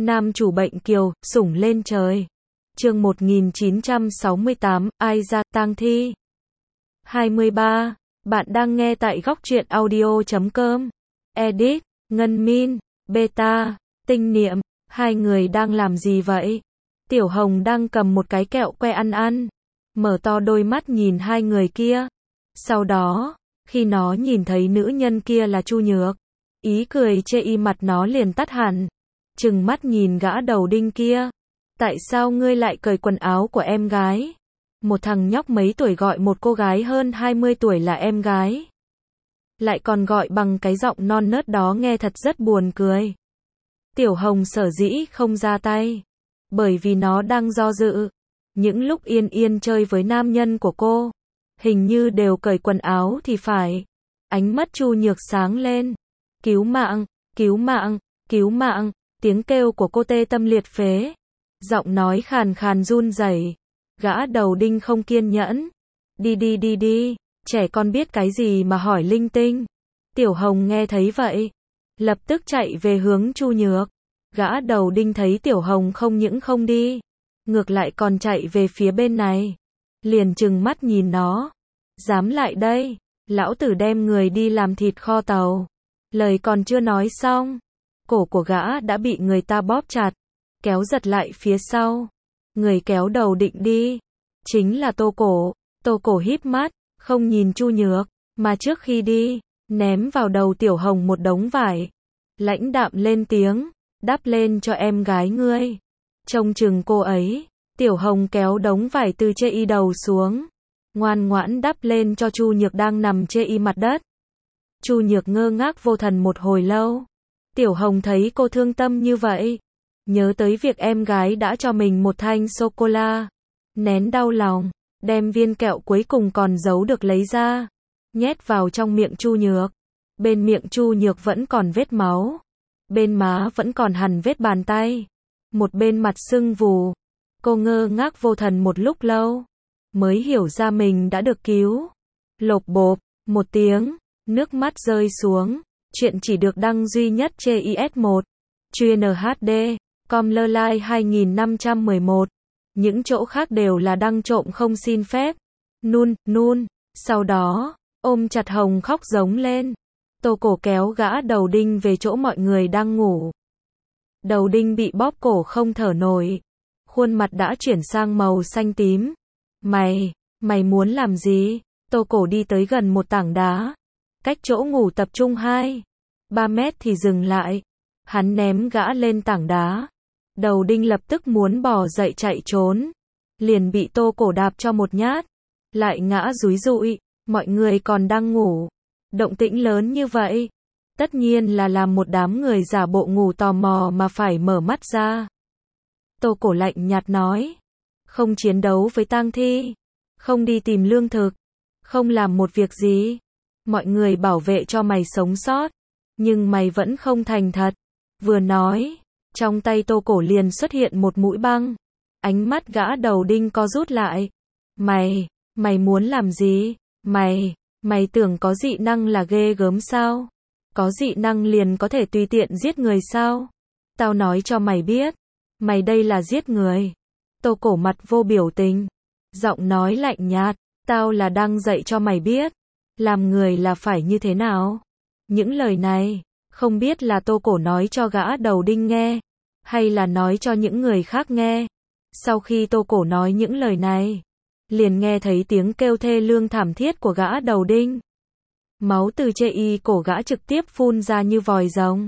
Nam chủ bệnh kiều, sủng lên trời. Chương 1968, ai ra tang thi. 23. Bạn đang nghe tại góc truyện audio.com. Edit, Ngân Min, Beta, Tinh Niệm, hai người đang làm gì vậy? Tiểu Hồng đang cầm một cái kẹo que ăn, mở to đôi mắt nhìn hai người kia. Sau đó, khi nó nhìn thấy nữ nhân kia là Chu Nhược, ý cười chê y mặt nó liền tắt hẳn. Trừng mắt nhìn gã đầu đinh kia. Tại sao ngươi lại cởi quần áo của em gái? Một thằng nhóc mấy tuổi gọi một cô gái hơn 20 tuổi là em gái. Lại còn gọi bằng cái giọng non nớt đó nghe thật rất buồn cười. Tiểu Hồng sở dĩ không ra tay, bởi vì nó đang do dự. Những lúc Yên Yên chơi với nam nhân của cô, hình như đều cởi quần áo thì phải. Ánh mắt Chu Nhược sáng lên. Cứu mạng, cứu mạng, cứu mạng, tiếng kêu của cô tê tâm liệt phế. Giọng nói khàn khàn run rẩy. Gã đầu đinh không kiên nhẫn. Đi, trẻ con biết cái gì mà hỏi linh tinh. Tiểu Hồng nghe thấy vậy, lập tức chạy về hướng Chu Nhược. Gã đầu đinh thấy Tiểu Hồng không những không đi, ngược lại còn chạy về phía bên này. Liền trừng mắt nhìn nó. Dám lại đây, lão tử đem người đi làm thịt kho tàu. Lời còn chưa nói xong, cổ của gã đã bị người ta bóp chặt, kéo giật lại phía sau. Người kéo đầu định đi, chính là Tô Cổ. Tô Cổ híp mắt, không nhìn Chu Nhược, mà trước khi đi, ném vào đầu Tiểu Hồng một đống vải. Lãnh đạm lên tiếng, đắp lên cho em gái ngươi. Trông chừng cô ấy. Tiểu Hồng kéo đống vải từ chê y đầu xuống, ngoan ngoãn đắp lên cho Chu Nhược đang nằm chê y mặt đất. Chu Nhược ngơ ngác vô thần một hồi lâu. Tiểu Hồng thấy cô thương tâm như vậy, nhớ tới việc em gái đã cho mình một thanh sô-cô-la, nén đau lòng, đem viên kẹo cuối cùng còn giấu được lấy ra, nhét vào trong miệng Chu Nhược. Bên miệng Chu Nhược vẫn còn vết máu, bên má vẫn còn hằn vết bàn tay, một bên mặt sưng vù. Cô ngơ ngác vô thần một lúc lâu, mới hiểu ra mình đã được cứu. Lộp bộp, một tiếng, nước mắt rơi xuống. Chuyện chỉ được đăng duy nhất trên IS1, chuyên HD, com.ly 2511. Những chỗ khác đều là đăng trộm không xin phép. Nun. Sau đó, ôm chặt Hồng khóc giống lên. Tô Cổ kéo gã đầu đinh về chỗ mọi người đang ngủ. Đầu đinh bị bóp cổ không thở nổi. Khuôn mặt đã chuyển sang màu xanh tím. Mày muốn làm gì? Tô Cổ đi tới gần một tảng đá, cách chỗ ngủ tập trung 2-3 mét thì dừng lại. Hắn ném gã lên tảng đá. Đầu đinh lập tức muốn bò dậy chạy trốn, liền bị Tô Cổ đạp cho một nhát, lại ngã rúi rụi. Mọi người còn đang ngủ, động tĩnh lớn như vậy, tất nhiên là làm một đám người giả bộ ngủ tò mò mà phải mở mắt ra. Tô Cổ lạnh nhạt nói, không chiến đấu với tang thi, không đi tìm lương thực, không làm một việc gì. Mọi người bảo vệ cho mày sống sót, nhưng mày vẫn không thành thật. Vừa nói, trong tay Tô Cổ liền xuất hiện một mũi băng. Ánh mắt gã đầu đinh co rút lại. Mày muốn làm gì? Mày tưởng có dị năng là ghê gớm sao? Có dị năng liền có thể tùy tiện giết người sao? Tao nói cho mày biết, mày đây là giết người. Tô Cổ mặt vô biểu tình, giọng nói lạnh nhạt, tao là đang dạy cho mày biết, làm người là phải như thế nào. Những lời này, không biết là Tô Cổ nói cho gã đầu đinh nghe, hay là nói cho những người khác nghe. Sau khi Tô Cổ nói những lời này, liền nghe thấy tiếng kêu thê lương thảm thiết của gã đầu đinh. Máu từ chê y cổ gã trực tiếp phun ra như vòi rồng,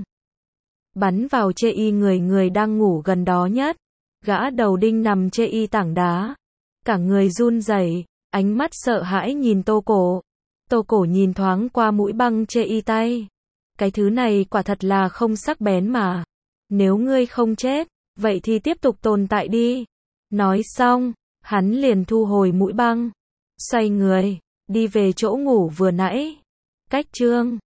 bắn vào chê y người đang ngủ gần đó nhất. Gã đầu đinh nằm chê y tảng đá, cả người run rẩy, ánh mắt sợ hãi nhìn Tô Cổ. Tô Cổ nhìn thoáng qua mũi băng chê y tay. Cái thứ này quả thật là không sắc bén mà. Nếu ngươi không chết, vậy thì tiếp tục tồn tại đi. Nói xong, hắn liền thu hồi mũi băng, xoay người, đi về chỗ ngủ vừa nãy. Cách chương